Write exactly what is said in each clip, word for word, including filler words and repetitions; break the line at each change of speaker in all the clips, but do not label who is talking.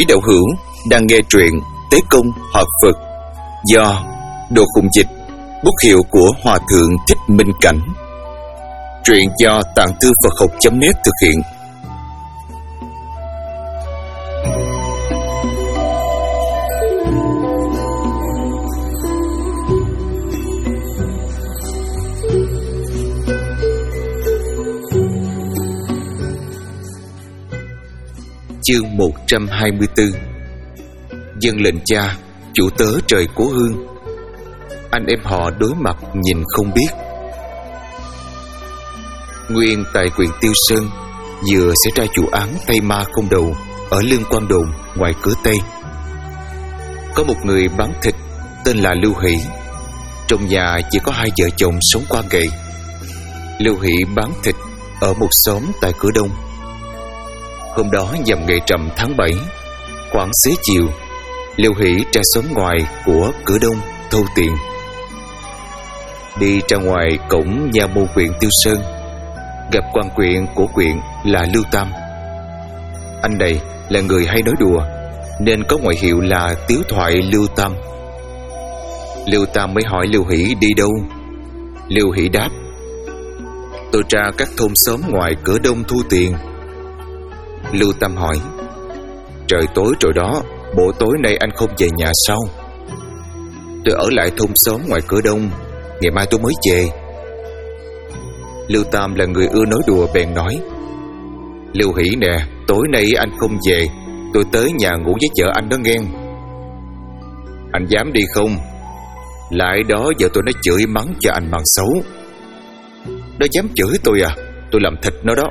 Quý đạo hữu đang nghe truyện Tế Công Hợp Phật do Đồ Khùng Dịch, bút hiệu của Hòa Thượng Thích Minh Cảnh. Truyện do Tạng Thư Phật Học chấm net thực hiện. Chương một trăm hai mươi tư. Dân lệnh cha, chủ tớ trời Cố Hương. Anh em họ đối mặt nhìn không biết. Nguyên tại huyện Tiêu Sơn vừa xảy ra vụ án tay ma không đầu ở Lương Quang Đồn ngoài cửa Tây. Có một người bán thịt tên là Lưu Hỷ. Trong nhà chỉ có hai vợ chồng sống qua ngày. Lưu Hỷ bán thịt ở một xóm tại cửa Đông. Hôm đó nhằm ngày rằm tháng bảy, khoảng xế chiều, Lưu Hỷ ra xóm ngoài của cửa Đông thâu tiền. Đi ra ngoài cổng nhà môn huyện Tiêu Sơn, gặp quan quyện của quyện là Lưu Tam. Anh này là người hay nói đùa nên có ngoại hiệu là Tiếu Thoại Lưu Tam. Lưu Tam mới hỏi Lưu Hỷ đi đâu. Lưu Hỷ đáp: tôi ra các thôn xóm ngoài cửa Đông thu tiền. Lưu Tam hỏi: trời tối rồi đó, bộ tối nay anh không về nhà sao? Tôi ở lại thôn xóm ngoài cửa Đông, ngày mai tôi mới về. Lưu Tam là người ưa nói đùa bèn nói: Lưu Hỷ nè, tối nay anh không về, tôi tới nhà ngủ với vợ anh đó nghe. Anh dám đi không? Lại đó vợ tôi nó chửi mắng cho anh bằng xấu. Nó dám chửi tôi à? Tôi làm thịt nó đó.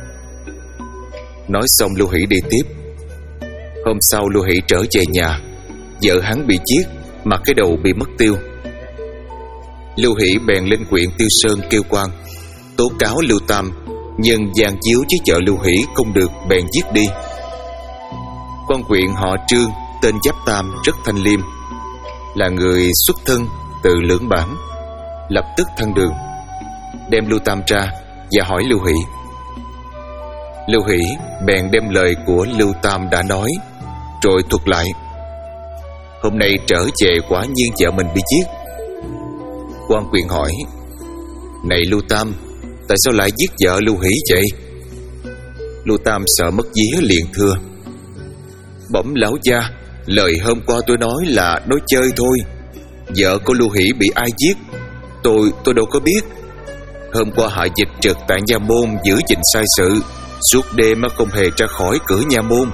Nói xong Lưu Hỷ đi tiếp. Hôm sau Lưu Hỷ trở về nhà, vợ hắn bị giết mà cái đầu bị mất tiêu. Lưu Hỷ bèn lên huyện Tiêu Sơn kêu quan tố cáo Lưu Tam, nhưng gian díu với vợ Lưu Hỷ không được bèn giết đi. Quan huyện họ Trương tên Giáp Tam rất thanh liêm, là người xuất thân từ Lưỡng Bản, lập tức thăng đường, đem Lưu Tam ra và hỏi Lưu Hỷ. Lưu Hỷ bèn đem lời của Lưu Tam đã nói rồi thuật lại. Hôm nay trở về quả nhiên vợ mình bị giết. Quan quyền hỏi: này Lưu Tam, tại sao lại giết vợ Lưu Hỷ vậy? Lưu Tam sợ mất vía liền thưa: bẩm lão gia, lời hôm qua tôi nói là nói chơi thôi. Vợ của Lưu Hỷ bị ai giết Tôi tôi đâu có biết. Hôm qua Hạ Dịch trực tại nha môn giữ gìn sai sự, suốt đêm mà không hề ra khỏi cửa nha môn.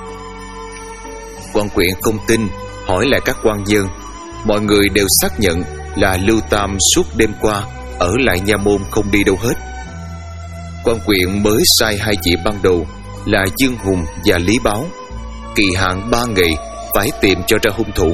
Quan quyện không tin, hỏi lại các quan dân. Mọi người đều xác nhận là Lưu Tam suốt đêm qua ở lại nha môn không đi đâu hết. Quan quyện mới sai hai vị ban đầu là Dương Hùng và Lý Báo, kỳ hạn ba ngày phải tìm cho ra hung thủ.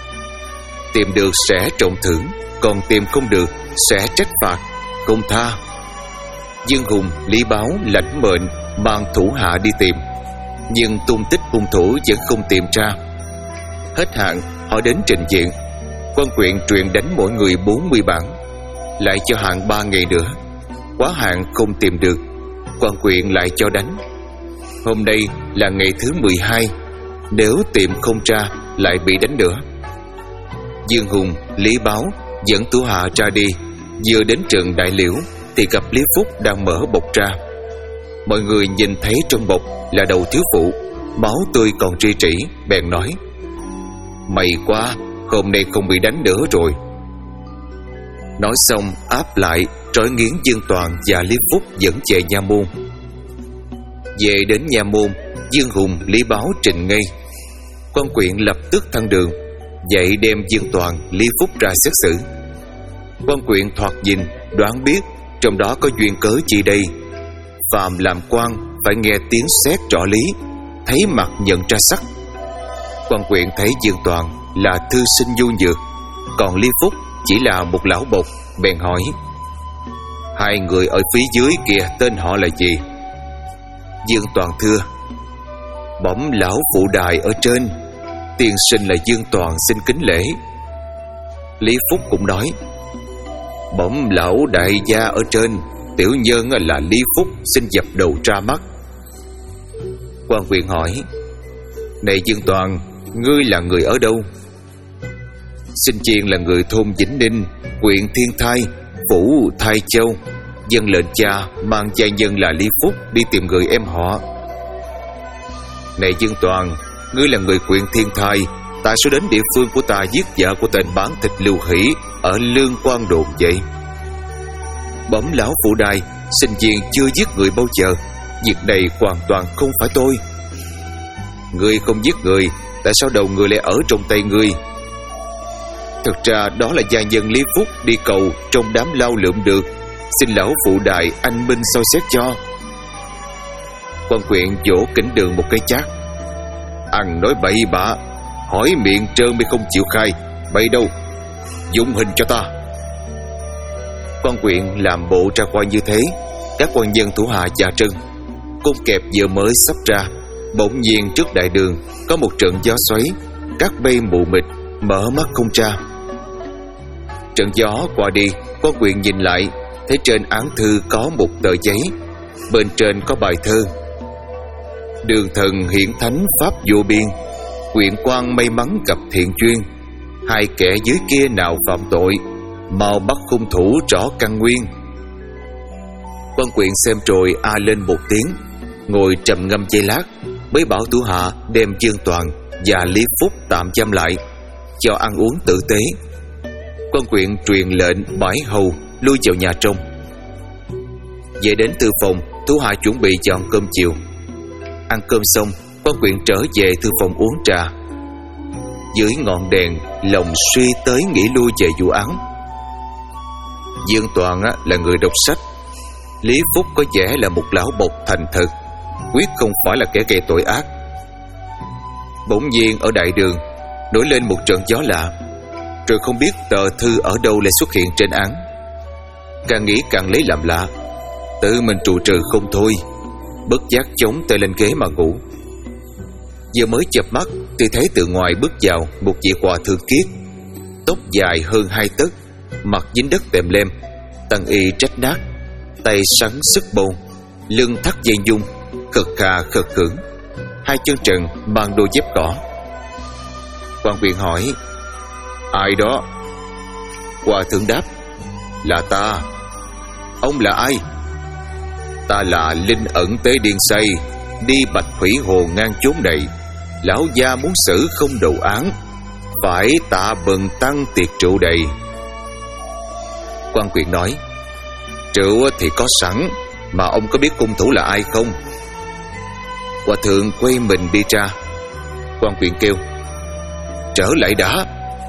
Tìm được sẽ trọng thưởng, còn tìm không được sẽ trách phạt, không tha. Dương Hùng, Lý Báo lãnh mệnh mang thủ hạ đi tìm, nhưng tung tích hung thủ vẫn không tìm ra. Hết hạn, họ đến trình diện. Quan quyện truyền đánh mỗi người bốn mươi bản, lại cho hạn ba ngày nữa. Quá hạn không tìm được, quan quyện lại cho đánh. Hôm nay là ngày thứ mười hai, nếu tìm không ra lại bị đánh nữa. Dương Hùng, Lý Báo dẫn thủ hạ ra đi. Vừa đến trận đại liễu thì gặp Lý Phúc đang mở bọc ra. Mọi người nhìn thấy trong bọc là đầu thiếu phụ, máu tươi còn rỉ rỉ, bèn nói: may quá, hôm nay không bị đánh nữa rồi. Nói xong áp lại trói nghiến Dương Toàn và Lý Phúc dẫn về nha môn. Về đến nha môn, Dương Hùng, Lý Báo trình ngay. Quan quyện lập tức thăng đường, vậy đem Dương Toàn, Lý Phúc ra xét xử. Quan quyện thoạt nhìn đoán biết trong đó có duyên cớ chi đây. Phàm làm quan phải nghe tiếng xét rõ lý, thấy mặt nhận ra sắc. Quan quyện thấy Dương Toàn là thư sinh nhu nhược, còn Lý Phúc chỉ là một lão bộc, bèn hỏi: hai người ở phía dưới kia tên họ là gì? Dương Toàn thưa: bẩm lão phụ đài ở trên, tiên sinh là Dương Toàn xin kính lễ. Lý Phúc cũng nói: bẩm lão đại gia ở trên, tiểu nhân là Lý Phúc xin dập đầu ra mắt. Quan quyền hỏi: Này Dương Toàn, ngươi là người ở đâu? Sinh Chiên là người thôn Vĩnh Ninh, huyện Thiên Thai, phủ Thái Châu. Dân lệnh cha mang gia nhân là Lý Phúc đi tìm người em họ. Này Dương Toàn, ngươi là người huyện Thiên Thai, tại sao đến địa phương của ta giết vợ của tên bán thịt Lưu Hỷ ở Lương Quang Đồn vậy? Bẩm lão phụ đài, Sinh Viên chưa giết người bao giờ. Việc này hoàn toàn không phải tôi. Ngươi không giết người, tại sao đầu người lại ở trong tay ngươi? Thực ra đó là gia nhân Lý Phúc đi cầu trong đám lao lượm được. Xin lão phụ đài anh minh soi xét cho. Quan huyện vỗ Kính Đường một cái chát. Ăn nói bậy bạ, hỏi miệng trơn mới không chịu khai. Bậy đâu, dụng hình cho ta. Quan huyện làm bộ ra coi như thế. Các quan dân thủ hạ dạ trân. Cung kẹp vừa mới sắp ra, bỗng nhiên trước đại đường có một trận gió xoáy, các mây mù mịt, mở mắt không ra. Trận gió qua đi, quan huyện nhìn lại, thấy trên án thư có một tờ giấy, bên trên có bài thơ: Đường thần hiển thánh pháp vô biên, huyện quan may mắn gặp thiện duyên. Hai kẻ dưới kia nào phạm tội, mau bắt hung thủ rõ căn nguyên. Quan huyện xem rồi a lên một tiếng, ngồi trầm ngâm giây lát, mới bảo thủ hạ đem Dương Toàn và Lý Phúc tạm giam lại, cho ăn uống tử tế. Quan huyện truyền lệnh bãi hầu lui vào nhà trong. Về đến thư phòng, thủ hạ chuẩn bị dọn cơm chiều. Ăn cơm xong, quan huyện trở về thư phòng uống trà. Dưới ngọn đèn, lòng suy tới nghĩ lui về vụ án. Dương Toàn á, là người đọc sách. Lý Phúc có vẻ là một lão bộc thành thực, quyết không phải là kẻ gây tội ác. Bỗng nhiên ở đại đường nổi lên một trận gió lạ, rồi không biết tờ thư ở đâu lại xuất hiện trên án. Càng nghĩ càng lấy làm lạ, tự mình trụ trừ không thôi, bất giác chống tay lên ghế mà ngủ. Vừa mới chợp mắt thì thấy từ ngoài bước vào một vị hòa thượng kiết, tóc dài hơn hai tấc, mặt dính đất tèm lem, tầng y rách nát, tay sắn sức bồn, lưng thắt dây nhung, khật khà khật khưởng, hai chân trần mang đôi dép cỏ. Quan huyện hỏi: Ai đó? Hòa thượng đáp: Là ta. Ông là ai? Ta là Linh Ẩn Tế Điên Say, đi Bạch Thủy Hồ ngang chốn này. Lão gia muốn xử không đầu án, phải tạ bần tăng tiệc rượu đầy. Quan huyện nói: Rượu thì có sẵn, mà ông có biết hung thủ là ai không? Hòa thượng quay mình đi ra. Quan huyện kêu: Trở lại đã.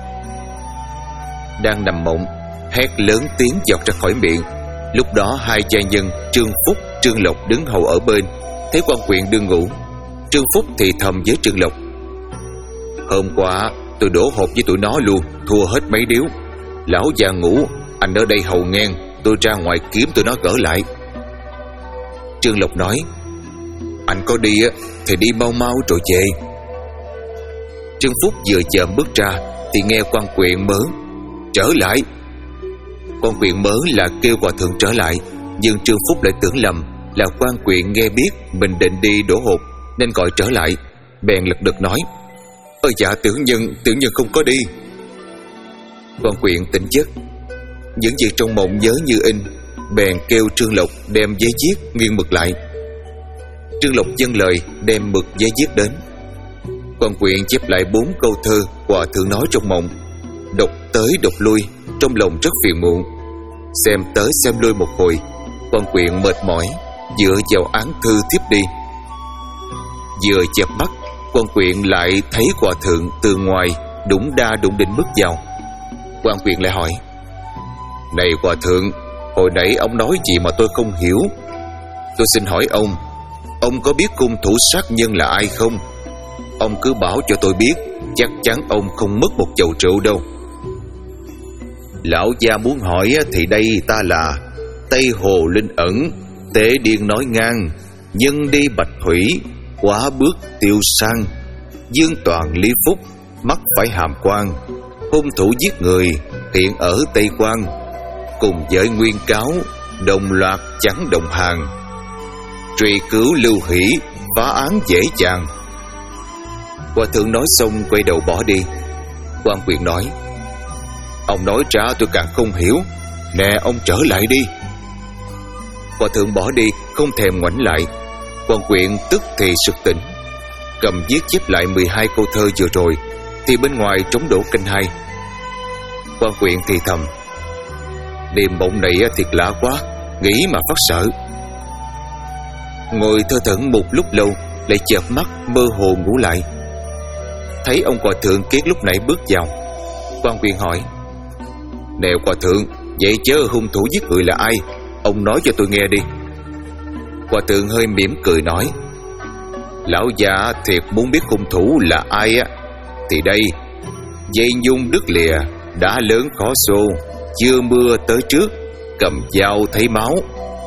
Đang nằm mộng, hét lớn tiếng vọt ra khỏi miệng. Lúc đó hai gia nhân Trương Phúc, Trương Lộc đứng hầu ở bên, thấy quan huyện đương ngủ. Trương Phúc thì thầm với Trương Lộc: Hôm qua tôi đổ hộp với tụi nó luôn, thua hết mấy điếu. Lão già ngủ, anh ở đây hầu ngang, tôi ra ngoài kiếm tụi nó gỡ lại. Trương Lộc nói: Anh có đi thì đi mau mau rồi về. Trương Phúc vừa chậm bước ra thì nghe quan huyện mớ: Trở lại. Quan huyện mớ là kêu hòa thượng trở lại, nhưng Trương Phúc lại tưởng lầm là quan huyện nghe biết mình định đi đổ hộp nên gọi trở lại, bèn lật đật nói: Ơ dạ tiểu nhân, tiểu nhân không có đi. Quan huyện tỉnh giấc, những việc trong mộng nhớ như in, bèn kêu Trương Lộc đem giấy viết nghiêng mực lại. Trương Lộc dâng lời đem mực giấy viết đến. Quan huyện chép lại bốn câu thơ hòa thượng nói trong mộng, đọc tới đọc lui, trong lòng rất phiền muộn. Xem tới xem lui một hồi, quan huyện mệt mỏi, dựa vào án thư thiếp đi. Vừa chợp mắt, quan huyện lại thấy hòa thượng từ ngoài đủng đa đụng định bước vào. Quan huyện lại hỏi: Này hòa thượng, hồi nãy ông nói gì mà tôi không hiểu? Tôi xin hỏi ông, ông có biết hung thủ sát nhân là ai không? Ông cứ bảo cho tôi biết, chắc chắn ông không mất một chầu rượu đâu. Lão gia muốn hỏi thì đây ta là Tây Hồ Linh Ẩn, Tế Điên nói ngang, nhân đi Bạch Thủy, quá bước tiêu sang. Dương Toàn Lý Phúc, mắc phải hàm quan, hung thủ giết người hiện ở Tây Quan, cùng với Nguyên Cáo đồng loạt chắn đồng hàng, truy cứu Lưu Hỷ, phá án dễ dàng. Hòa thượng nói xong quay đầu bỏ đi. Quan Quyện nói: Ông nói ra tôi càng không hiểu. Nè, ông trở lại đi. Hòa thượng bỏ đi không thèm ngoảnh lại. Quan Quyện tức thì sực tỉnh, cầm viết chép lại mười hai câu thơ vừa rồi. Thì bên ngoài trống đổ canh hai. Quan Quyện thì thầm: Đêm mộng này thiệt lạ quá, nghĩ mà phát sợ. Ngồi thơ thẩn một lúc lâu, lại chợp mắt mơ hồ ngủ lại. Thấy ông hòa thượng kiết lúc nãy bước vào. Quan Quyện hỏi: Nè hòa thượng, vậy chớ hung thủ giết người là ai? Ông nói cho tôi nghe đi. Hòa thượng hơi mỉm cười nói: Lão già thiệt muốn biết hung thủ là ai á, thì đây: dây nhung đứt lìa, đá lớn khó xô, chưa mưa tới trước, cầm dao thấy máu.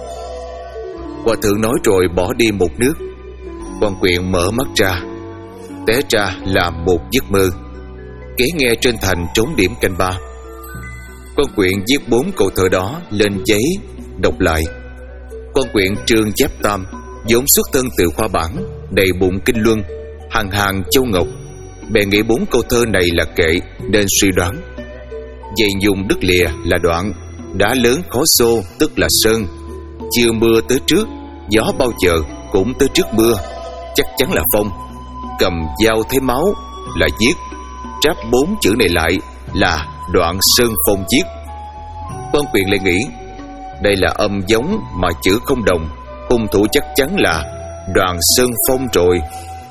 Hòa thượng nói rồi bỏ đi một nước. Quan Quyện mở mắt ra. Té ra là một giấc mơ. Ghé nghe trên thành trống điểm canh ba. Quan Quyện viết bốn câu thơ đó lên giấy, đọc lại. Quan Quyện Trương Giáp Tam, vốn xuất thân từ khoa bản, đầy bụng kinh luân, hàng hàng châu ngọc. Bèn nghĩ bốn câu thơ này là kệ, nên suy đoán: dây nhung đứt lìa là đoạn, đá lớn khó xô tức là sơn, chưa mưa tới trước, gió bao giờ cũng tới trước mưa, chắc chắn là phong, cầm dao thấy máu là giết. Tráp bốn chữ này lại là đoạn sơn phong giết. Quan Quyện lại nghĩ đây là âm giống mà chữ không đồng, hung thủ chắc chắn là Đoàn Sơn Phong rồi.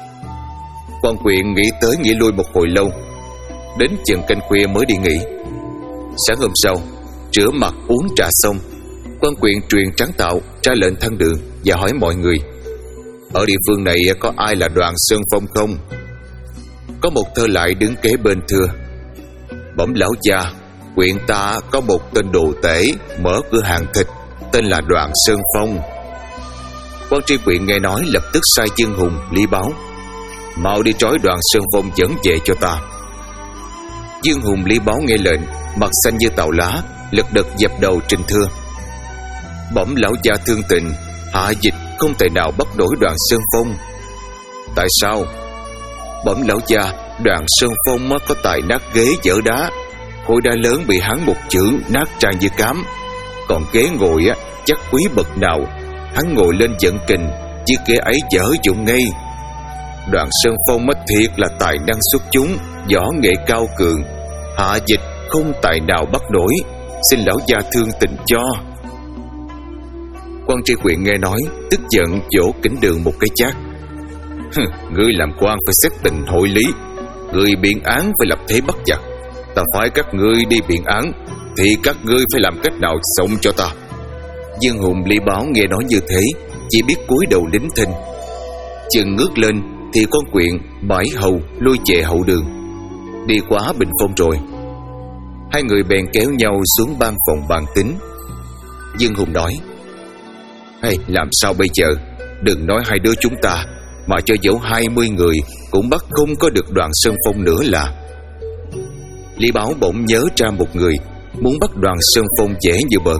Quan Quyện nghĩ tới nghĩ lui một hồi lâu, đến chừng canh khuya mới đi nghỉ. Sáng hôm sau, rửa mặt uống trà xong, Quan Quyện truyền trắng tạo ra lệnh thăng đường và hỏi mọi người: ở địa phương này có ai là Đoàn Sơn Phong không? Có một thơ lại đứng kế bên thưa: bẩm lão già, huyện ta có một tên đồ tể mở cửa hàng thịt, tên là Đoàn Sơn Phong. Quan tri huyện nghe nói lập tức sai Dương Hùng, Lý Báo: mau đi trói Đoàn Sơn Phong dẫn về cho ta. Dương Hùng, Lý Báo nghe lệnh, mặt xanh như tàu lá, lật đật dập đầu trình thưa: bẩm lão gia thương tình, hạ dịch không thể nào bắt nổi Đoàn Sơn Phong. Tại sao? Bẩm lão gia, Đoàn Sơn Phong có tài nát ghế dỡ đá, khối đá lớn bị hắn một chưởng nát tràn như cám. Còn ghế ngồi á chắc quý bậc nào, hắn ngồi lên giận kình, chiếc ghế ấy dở dụng ngay. Đoàn Sơn Phong mất thiệt là tài năng xuất chúng, võ nghệ cao cường, hạ dịch không tài nào bắt nổi, xin lão gia thương tình cho. Quan tri huyện nghe nói, tức giận vỗ Kính Đường một cái chát: ngươi làm quan phải xét tình hội lý, người biện án phải lập thế bắt giặc. Ta phái các ngươi đi biện án, thì các ngươi phải làm cách nào sống cho ta. Dương Hùng, Lý Báo nghe nói như thế, chỉ biết cúi đầu nín thinh. Chừng ngước lên thì con Quyện bãi hầu lôi về hậu đường. Đi quá bình phong rồi, hai người bèn kéo nhau xuống ban phòng bàn tính. Dương Hùng nói: hay làm sao bây giờ? Đừng nói hai đứa chúng ta, mà cho dẫu hai mươi người cũng bắt không có được Đoàn Sơn Phong nữa là. Lý Báo bỗng nhớ ra một người, muốn bắt Đoàn Sơn Phong dễ như bỡn.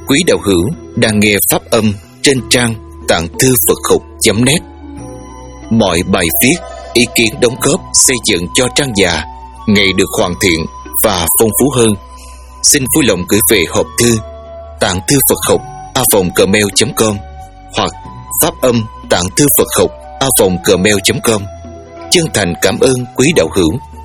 quý đạo hữu đang nghe pháp âm trên trang tạng thư Phật học chấm net. Mọi bài viết, ý kiến đóng góp xây dựng cho trang già ngày được hoàn thiện và phong phú hơn, xin vui lòng gửi về hộp thư tạng thư Phật học a vòng gmail chấm com hoặc pháp âm tạng thư Phật học a vòng gmail chấm com. Chân thành cảm ơn quý đạo hữu.